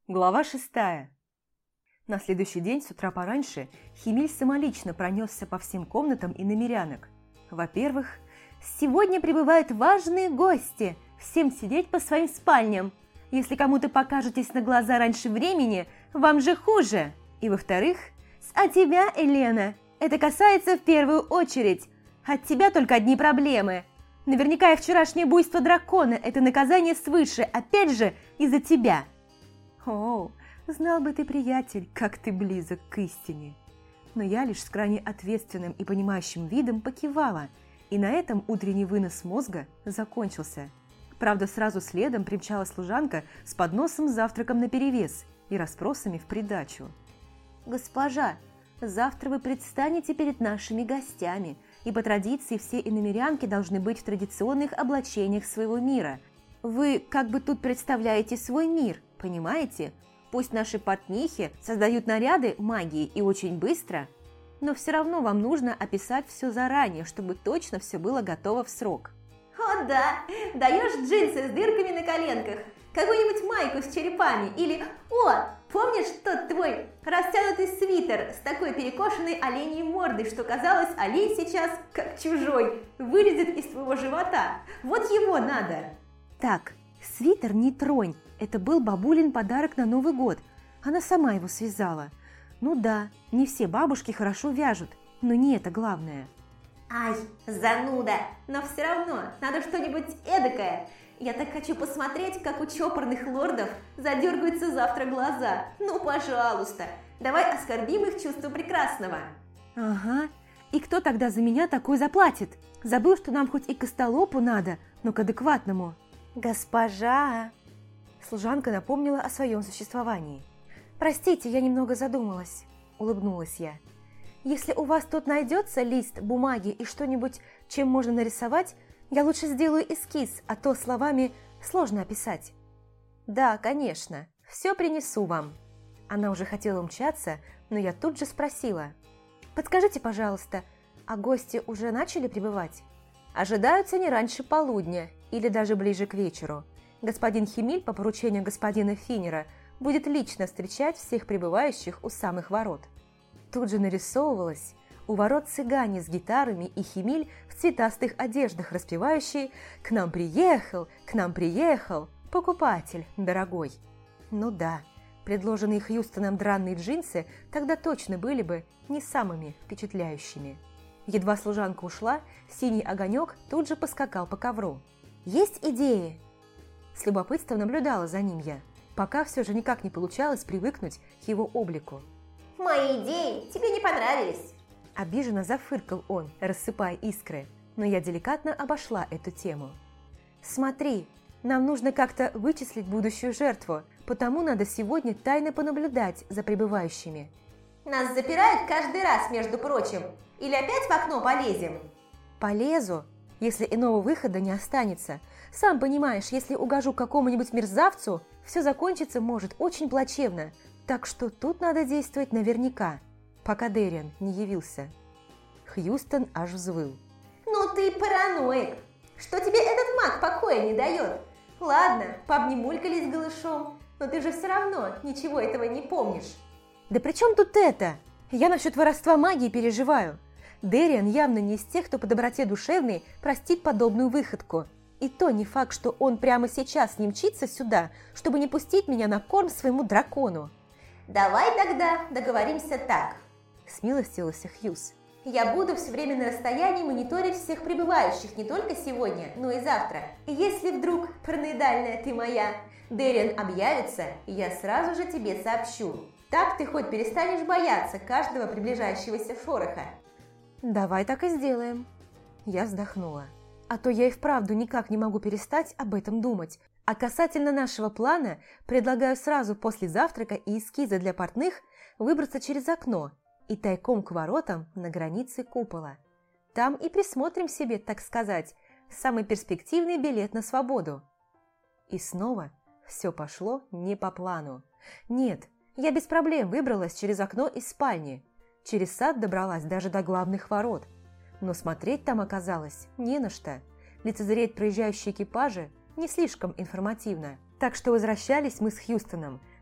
Глава 6. На следующий день с утра пораньше Химиль самолично пронесся по всем комнатам и намерянок. Во-первых, сегодня прибывают важные гости, всем сидеть по своим спальням. Если кому-то покажетесь на глаза раньше времени, вам же хуже. И во-вторых, а тебя, Елена, это касается в первую очередь. От тебя только одни проблемы. Наверняка и вчерашнее буйство дракона – это наказание свыше, опять же, из-за тебя. О, знал бы ты, приятель, как ты близок к истине. Но я лишь с крайне ответственным и понимающим видом покивала, и на этом утренний вынос мозга закончился. Правда, сразу следом примчалась служанка с подносом с завтраком наперевес и расспросами в придачу. «Госпожа, завтра вы предстанете перед нашими гостями, и по традиции все иномерянки должны быть в традиционных облачениях своего мира. Вы как бы тут представляете свой мир, понимаете? Пусть наши портнихи создают наряды магии и очень быстро, но все равно вам нужно описать все заранее, чтобы точно все было готово в срок». «О да, даешь джинсы с дырками на коленках, какую-нибудь майку с черепами или... О, помнишь тот твой растянутый свитер с такой перекошенной оленьей мордой, что казалось, олень сейчас, как чужой, вылезет из твоего живота? Вот его надо!» «Так, свитер не тронь, это был бабулин подарок на Новый год, она сама его связала. Ну да, не все бабушки хорошо вяжут, но не это главное». «Ай, зануда, но все равно надо что-нибудь эдакое. Я так хочу посмотреть, как у чопорных лордов задергаются завтра глаза. Ну, пожалуйста, давай оскорбим их чувство прекрасного». «Ага, и кто тогда за меня такой заплатит? Забыл, что нам хоть и к остолопу надо, но к адекватному». «Госпожа!» Служанка напомнила о своем существовании. «Простите, я немного задумалась», – улыбнулась я. «Если у вас тут найдется лист бумаги и что-нибудь, чем можно нарисовать, я лучше сделаю эскиз, а то словами сложно описать». «Да, конечно, все принесу вам». Она уже хотела умчаться, но я тут же спросила. «Подскажите, пожалуйста, а гости уже начали прибывать?» «Ожидаются не раньше полудня или даже ближе к вечеру. Господин Химиль по поручению господина Финнера будет лично встречать всех прибывающих у самых ворот». Тут же нарисовывалась у ворот цыгане с гитарами и Химиль в цветастых одеждах, распевающие к нам приехал, покупатель дорогой». Ну да, предложенные Хьюстоном дранные джинсы тогда точно были бы не самыми впечатляющими. Едва служанка ушла, синий огонек тут же поскакал по ковру. «Есть идеи?» С любопытством наблюдала за ним я, пока все же никак не получалось привыкнуть к его облику. «Мои идеи тебе не понравились!» Обиженно зафыркал он, рассыпая искры, но я деликатно обошла эту тему. «Смотри, нам нужно как-то вычислить будущую жертву, потому надо сегодня тайно понаблюдать за прибывающими». «Нас запирают каждый раз, между прочим. Или опять в окно полезем?» «Полезу, если иного выхода не останется. Сам понимаешь, если угожу какому-нибудь мерзавцу, все закончится может очень плачевно. Так что тут надо действовать наверняка, пока Дэриан не явился». Хьюстон аж взвыл. «Ну ты параноик! Что тебе этот маг покоя не дает? Ладно, пообнимулькались голышом, но ты же все равно ничего этого не помнишь». «Да при чем тут это? Я насчет воровства магии переживаю. Дэриан явно не из тех, кто по доброте душевной простит подобную выходку. И то не факт, что он прямо сейчас не мчится сюда, чтобы не пустить меня на корм своему дракону». «Давай тогда договоримся так», – смилостивился Хьюз. «Я буду все время на расстоянии мониторить всех прибывающих не только сегодня, но и завтра. И если вдруг, параноидальная ты моя, Дэриан объявится, я сразу же тебе сообщу. Так ты хоть перестанешь бояться каждого приближающегося шороха». «Давай так и сделаем». Я вздохнула. А то я и вправду никак не могу перестать об этом думать. А касательно нашего плана, предлагаю сразу после завтрака и эскиза для портных выбраться через окно и тайком к воротам на границе купола. Там и присмотрим себе, так сказать, самый перспективный билет на свободу. И снова все пошло не по плану. Нет, я без проблем выбралась через окно из спальни. Через сад добралась даже до главных ворот. Но смотреть там оказалось не на что. Лицезреть проезжающие экипажи не слишком информативно. Так что возвращались мы с Хьюстоном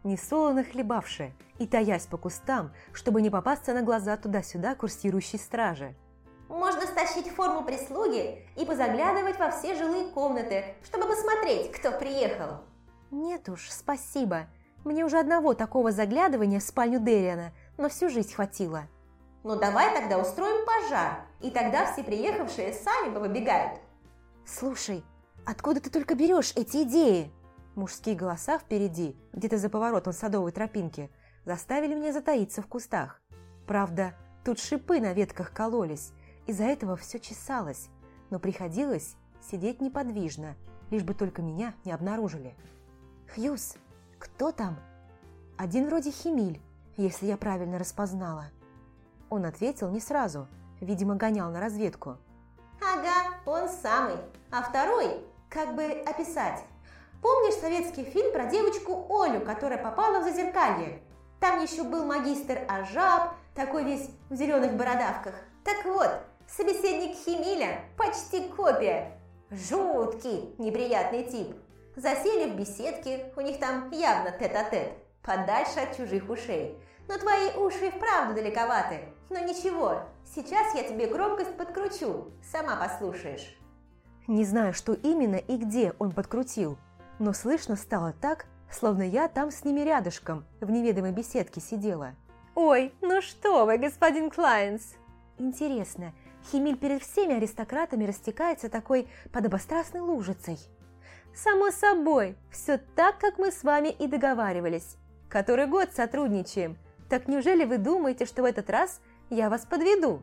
несолоно хлебавши и таясь по кустам, чтобы не попасться на глаза туда-сюда курсирующей стражи. Можно стащить форму прислуги и позаглядывать во все жилые комнаты, чтобы посмотреть, кто приехал. Нет уж, спасибо. Мне уже одного такого заглядывания в спальню Дэриана, но всю жизнь хватило. Ну давай тогда устроим пожар, и тогда все приехавшие сами повыбегают. Слушай, откуда ты только берешь эти идеи? Мужские голоса впереди, где-то за поворотом садовой тропинки, заставили меня затаиться в кустах. Правда, тут шипы на ветках кололись, из-за этого все чесалось, но приходилось сидеть неподвижно, лишь бы только меня не обнаружили. «Хьюз, кто там?» «Один вроде Химиль, если я правильно распознала». Он ответил не сразу, видимо, гонял на разведку. Ага, он самый. А второй, как бы описать? Помнишь советский фильм про девочку Олю, которая попала в зазеркалье? Там еще был магистр Ажаб, такой весь в зеленых бородавках. Так вот, собеседник Химиля почти копия. Жуткий, неприятный тип. Засели в беседке, у них там явно тет-а-тет, подальше от чужих ушей. Но твои уши вправду далековаты. Но ничего, сейчас я тебе громкость подкручу, сама послушаешь. Не знаю, что именно и где он подкрутил, но слышно стало так, словно я там с ними рядышком, в неведомой беседке сидела. «Ой, ну что вы, господин Клайнс!» Интересно, Химиль перед всеми аристократами растекается такой подобострастной лужицей? «Само собой, все так, как мы с вами и договаривались. Который год сотрудничаем. Так неужели вы думаете, что в этот раз я вас подведу?»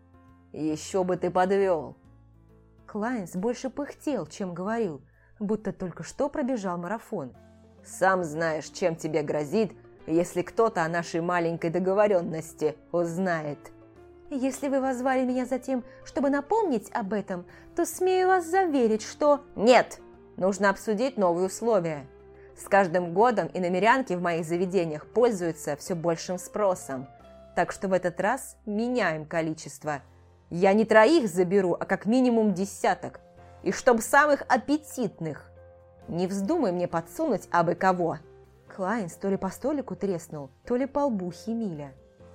«Еще бы ты подвел!» Клайнс больше пыхтел, чем говорил, будто только что пробежал марафон. «Сам знаешь, чем тебе грозит, если кто-то о нашей маленькой договоренности узнает». «Если вы позвали меня за тем, чтобы напомнить об этом, то смею вас заверить, что...» «Нет! Нужно обсудить новые условия. С каждым годом иномерянки в моих заведениях пользуются все большим спросом, так что в этот раз меняем количество. Я не 3 заберу, а как минимум 10, и чтоб самых аппетитных. Не вздумай мне подсунуть абы кого». Клайнс то ли по столику треснул, то ли по лбу Химиля.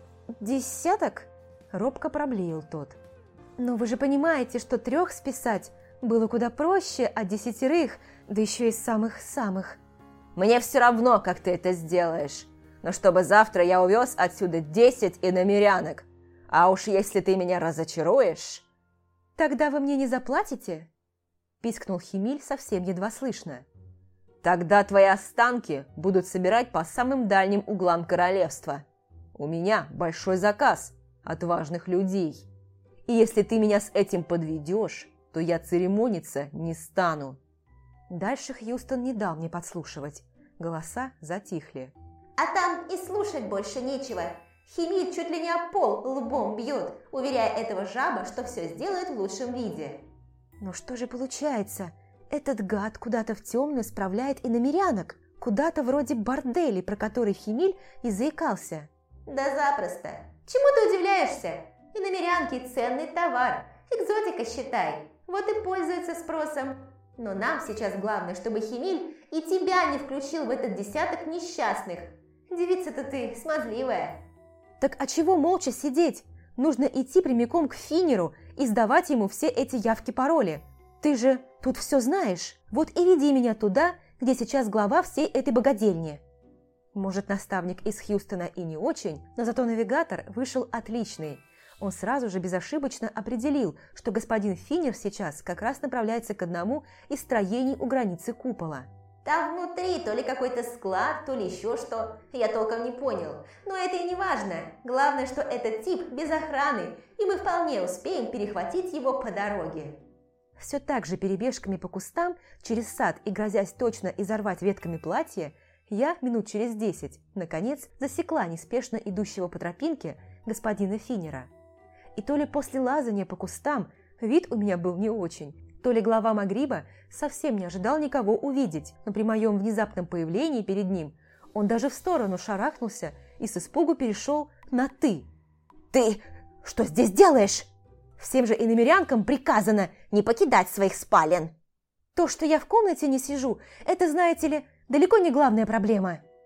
10? Робко проблеял тот. «Но вы же понимаете, что 3 списать было куда проще, а 10, да еще и самых-самых». «Мне все равно, как ты это сделаешь, но чтобы завтра я увез отсюда 10 иномерянок, а уж если ты меня разочаруешь...» «Тогда вы мне не заплатите?» Пискнул Химиль совсем едва слышно. «Тогда твои останки будут собирать по самым дальним углам королевства. У меня большой заказ от важных людей. И если ты меня с этим подведешь, то я церемониться не стану». Дальше Хьюстон не дал мне подслушивать. Голоса затихли. А там и слушать больше нечего. Химиль чуть ли не об пол лбом бьет, уверяя этого жаба, что все сделает в лучшем виде. Но что же получается? Этот гад куда-то в темную справляет иномерянок, куда-то вроде борделей, про который Химиль и заикался. Да запросто. Чему ты удивляешься? Иномерянки – ценный товар. Экзотика, считай. Вот и пользуется спросом. Но нам сейчас главное, чтобы Химиль и тебя не включил в этот десяток несчастных. Девица-то ты смазливая. Так а чего молча сидеть? Нужно идти прямиком к Финеру и сдавать ему все эти явки-пароли. Ты же тут все знаешь. Вот и веди меня туда, где сейчас глава всей этой богадельни. Может, наставник из Хьюстона и не очень, но зато навигатор вышел отличный. Он сразу же безошибочно определил, что господин Финер сейчас как раз направляется к одному из строений у границы купола. Там внутри то ли какой-то склад, то ли еще что, я толком не понял. Но это и не важно. Главное, что этот тип без охраны, и мы вполне успеем перехватить его по дороге. Все так же перебежками по кустам, через сад и грозясь точно изорвать ветками платье, я минут через 10, наконец, засекла неспешно идущего по тропинке господина Финера. И то ли после лазания по кустам вид у меня был не очень, то ли глава Магриба совсем не ожидал никого увидеть, но при моем внезапном появлении перед ним он даже в сторону шарахнулся и с испугу перешел на «ты». «Ты что здесь делаешь? Всем же иномерянкам приказано не покидать своих спален». «То, что я в комнате не сижу, это, знаете ли, далеко не главная проблема».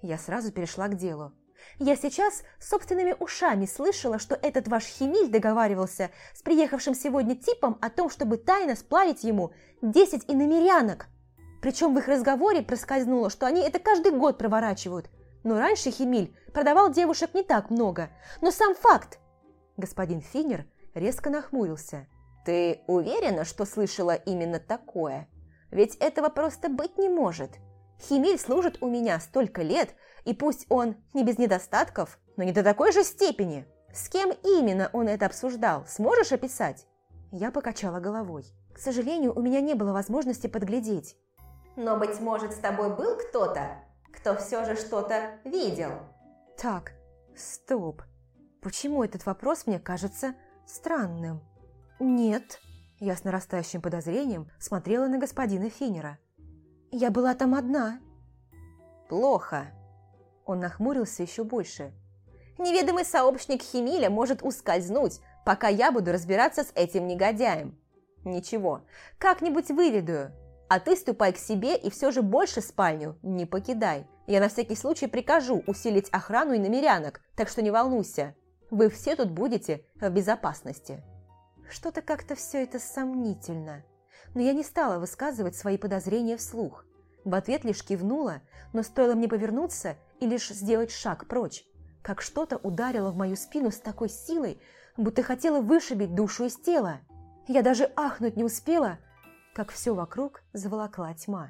Я сразу перешла к делу. Я сейчас собственными ушами слышала, что этот ваш Химиль договаривался с приехавшим сегодня типом о том, чтобы тайно сплавить ему 10 иномерянок. Причем в их разговоре проскользнуло, что они это каждый год проворачивают. Но раньше Химиль продавал девушек не так много. Но сам факт... Господин Финер резко нахмурился. Ты уверена, что слышала именно такое? Ведь этого просто быть не может. Химиль служит у меня столько лет, и пусть он не без недостатков, но не до такой же степени. С кем именно он это обсуждал? Сможешь описать? Я покачала головой. К сожалению, у меня не было возможности подглядеть. Но, быть может, с тобой был кто-то, кто все же что-то видел? Так, стоп. Почему этот вопрос мне кажется странным? Нет. Я с нарастающим подозрением смотрела на господина Финера. Я была там одна. Плохо. Он нахмурился еще больше. Неведомый сообщник Химиля может ускользнуть, пока я буду разбираться с этим негодяем. Ничего, как-нибудь выведу. А ты ступай к себе и все же больше спальню не покидай. Я на всякий случай прикажу усилить охрану иномерянок, так что не волнуйся. Вы все тут будете в безопасности. Что-то как-то все это сомнительно. Но я не стала высказывать свои подозрения вслух. В ответ лишь кивнула, но стоило мне повернуться и лишь сделать шаг прочь, как что-то ударило в мою спину с такой силой, будто хотела вышибить душу из тела. Я даже ахнуть не успела, как все вокруг заволокла тьма.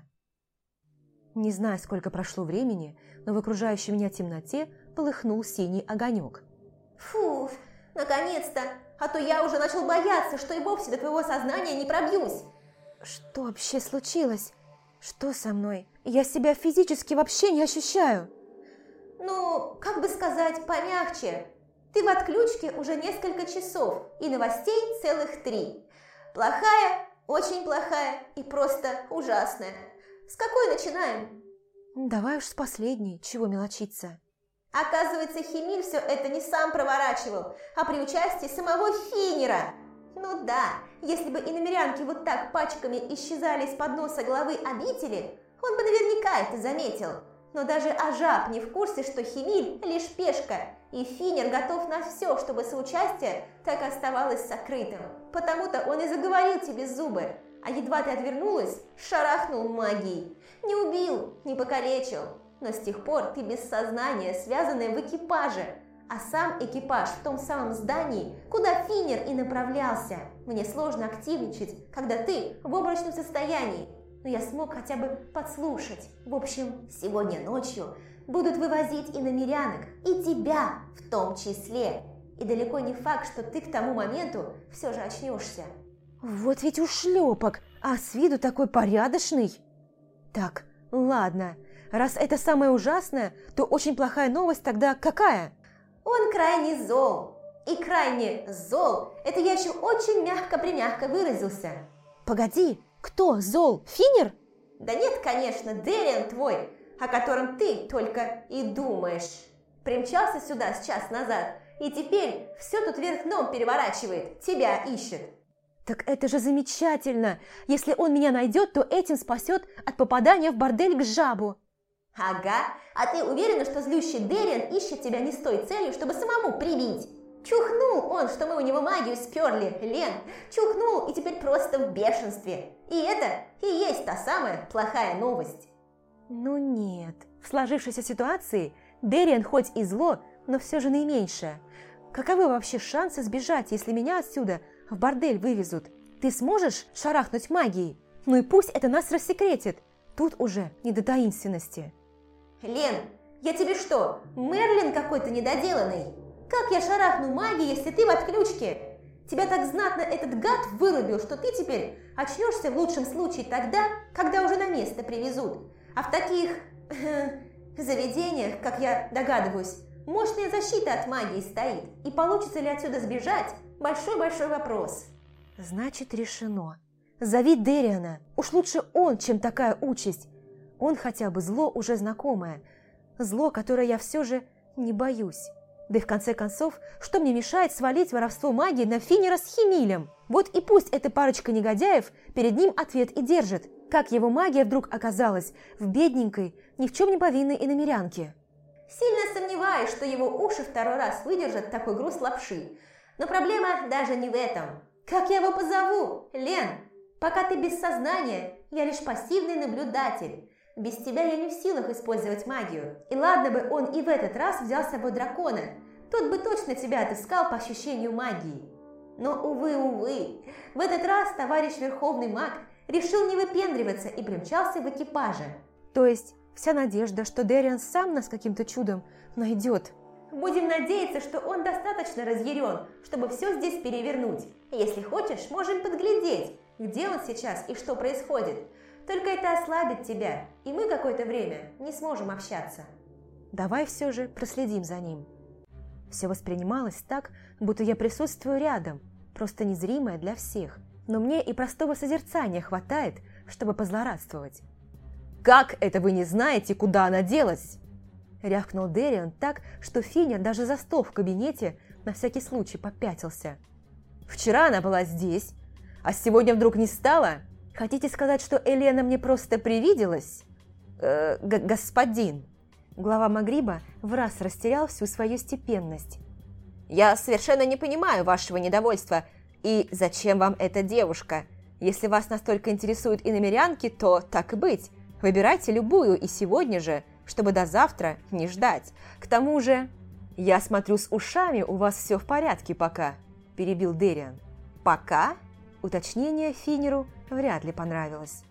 Не знаю, сколько прошло времени, но в окружающей меня темноте полыхнул синий огонек. Фу, наконец-то! А то я уже начал бояться, что и вовсе до твоего сознания не пробьюсь. Что вообще случилось? Что со мной? Я себя физически вообще не ощущаю. Ну, как бы сказать, помягче. Ты в отключке уже несколько часов, и новостей целых 3. Плохая, очень плохая и просто ужасная. С какой начинаем? Давай уж с последней, чего мелочиться. Оказывается, Химиль все это не сам проворачивал, а при участии самого Финера. Ну да, если бы иномерянки вот так пачками исчезали из-под носа главы обители, он бы наверняка это заметил. Но даже Ажаб не в курсе, что Химиль лишь пешка, и Финер готов на все, чтобы соучастие так оставалось сокрытым. Потому-то он и заговорил тебе зубы, а едва ты отвернулась, шарахнул магией. Не убил, не покалечил, но с тех пор ты без сознания, связанная в экипаже, а сам экипаж в том самом здании, куда Финер и направлялся. Мне сложно активничать, когда ты в обморочном состоянии, но я смог хотя бы подслушать. В общем, сегодня ночью будут вывозить иномерянок, и тебя в том числе. И далеко не факт, что ты к тому моменту все же очнешься. Вот ведь ушлепок, а с виду такой порядочный. Так, ладно, раз это самое ужасное, то очень плохая новость тогда какая? Он крайне зол. И крайне зол, это я еще очень мягко-примягко выразился. Погоди, кто зол? Финер? Да нет, конечно, Дэриан твой, о котором ты только и думаешь. Примчался сюда с час назад, и теперь все тут вверх дном переворачивает, тебя ищет. Так это же замечательно! Если он меня найдет, то этим спасет от попадания в бордель к жабу. Ага, а ты уверена, что злющий Дэриан ищет тебя не с той целью, чтобы самому прибить? Чухнул он, что мы у него магию сперли, Лен. Чухнул и теперь просто в бешенстве. И это и есть та самая плохая новость. Ну нет, в сложившейся ситуации Дэриан хоть и зло, но все же наименьшее. Каковы вообще шансы сбежать, если меня отсюда в бордель вывезут? Ты сможешь шарахнуть магией? Ну и пусть это нас рассекретит. Тут уже не до таинственности. Лен, я тебе что, Мерлин какой-то недоделанный? Как я шарахну магией, если ты в отключке? Тебя так знатно этот гад вырубил, что ты теперь очнешься в лучшем случае тогда, когда уже на место привезут. А в таких заведениях, как я догадываюсь, мощная защита от магии стоит. И получится ли отсюда сбежать – большой-большой вопрос. Значит, решено. Зови Дэриана. Уж лучше он, чем такая участь. Он хотя бы зло уже знакомое. Зло, которое я все же не боюсь. Да и в конце концов, что мне мешает свалить воровство магии на Финера с Химилем? Вот и пусть эта парочка негодяев перед ним ответ и держит. Как его магия вдруг оказалась в бедненькой, ни в чем не повинной иномерянке? Сильно сомневаюсь, что его уши второй раз выдержат такой груз лапши. Но проблема даже не в этом. Как я его позову? Лен, пока ты без сознания, я лишь пассивный наблюдатель. Без тебя я не в силах использовать магию. И ладно бы он и в этот раз взял с собой дракона. Тот бы точно тебя отыскал по ощущению магии. Но, увы, в этот раз товарищ Верховный Маг решил не выпендриваться и примчался в экипаже. То есть вся надежда, что Дэриан сам нас каким-то чудом найдет. Будем надеяться, что он достаточно разъярен, чтобы все здесь перевернуть. Если хочешь, можем подглядеть, где он сейчас и что происходит. Только это ослабит тебя, и мы какое-то время не сможем общаться. Давай все же проследим за ним. Все воспринималось так, будто я присутствую рядом, просто незримое для всех. Но мне и простого созерцания хватает, чтобы позлорадствовать. «Как это вы не знаете, куда она делась?» Рявкнул Дэриан так, что Финер даже за стол в кабинете на всякий случай попятился. «Вчера она была здесь, а сегодня вдруг не стала? Хотите сказать, что Элена мне просто привиделась?» «Господин!» Глава Магриба враз растерял всю свою степенность. «Я совершенно не понимаю вашего недовольства. И зачем вам эта девушка? Если вас настолько интересуют иномерянки, то так и быть. Выбирайте любую и сегодня же, чтобы до завтра не ждать. К тому же, я смотрю, с ушами у вас все в порядке пока», – перебил Дэриан. «Пока?» Уточнение Финеру вряд ли понравилось.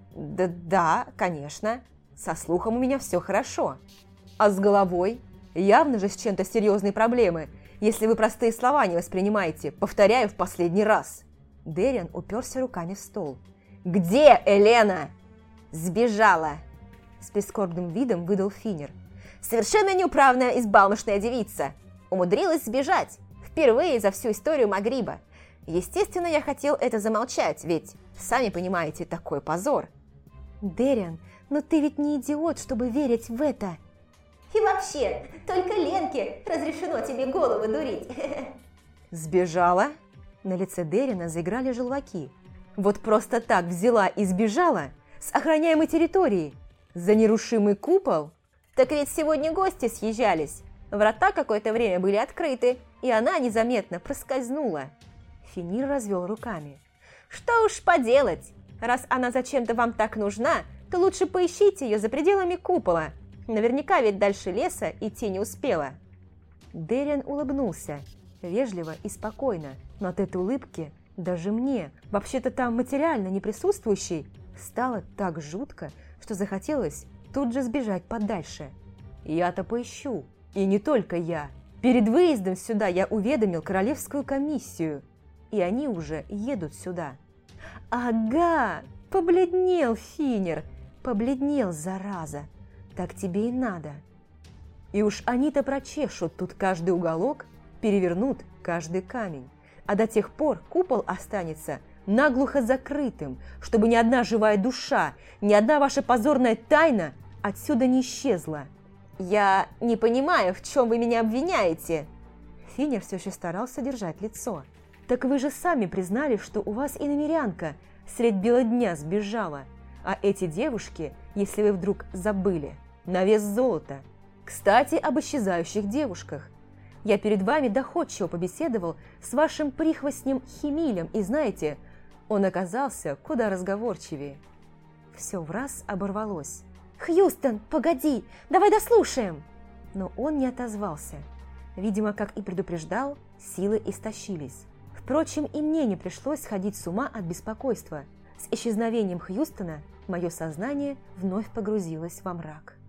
«Да, конечно. Со слухом у меня все хорошо. А с головой? Явно же с чем-то серьезной проблемы, если вы простые слова не воспринимаете. Повторяю в последний раз». Дэриан уперся руками в стол. «Где Элена?» «Сбежала!» С прискорбным видом выдал Финер. «Совершенно неуправная и взбалмошная девица. Умудрилась сбежать. Впервые за всю историю Магриба. Естественно, я хотел это замолчать, ведь, сами понимаете, такой позор». «Дэриан, но ты ведь не идиот, чтобы верить в это!» «И вообще, только Ленке разрешено тебе голову дурить!» «Сбежала?» На лице Дэриана заиграли желваки. «Вот просто так взяла и сбежала? С охраняемой территории? За нерушимый купол?» «Так ведь сегодня гости съезжались. Врата какое-то время были открыты, и она незаметно проскользнула». Финир развел руками. «Что уж поделать, раз она зачем-то вам так нужна, то лучше поищите ее за пределами купола. Наверняка ведь дальше леса идти не успела». Дэриан улыбнулся, вежливо и спокойно, но от этой улыбки даже мне, вообще-то там материально не присутствующей, стало так жутко, что захотелось тут же сбежать подальше. «Я-то поищу, и не только я. Перед выездом сюда я уведомил королевскую комиссию, и они уже едут сюда». «Ага, побледнел Финер, побледнел, зараза. Так тебе и надо». И уж они-то прочешут тут каждый уголок, перевернут каждый камень. А до тех пор купол останется наглухо закрытым, чтобы ни одна живая душа, ни одна ваша позорная тайна отсюда не исчезла. «Я не понимаю, в чем вы меня обвиняете?» Финер все еще старался держать лицо. «Так вы же сами признали, что у вас иномерянка средь бела дня сбежала. А эти девушки, если вы вдруг забыли, на вес золота. Кстати, об исчезающих девушках. Я перед вами доходчиво побеседовал с вашим прихвостнем Химилем, и знаете, он оказался куда разговорчивее». Все враз оборвалось. «Хьюстон, погоди, давай дослушаем!» Но он не отозвался. Видимо, как и предупреждал, силы истощились. Впрочем, и мне не пришлось сходить с ума от беспокойства. С исчезновением Хьюстона мое сознание вновь погрузилось во мрак.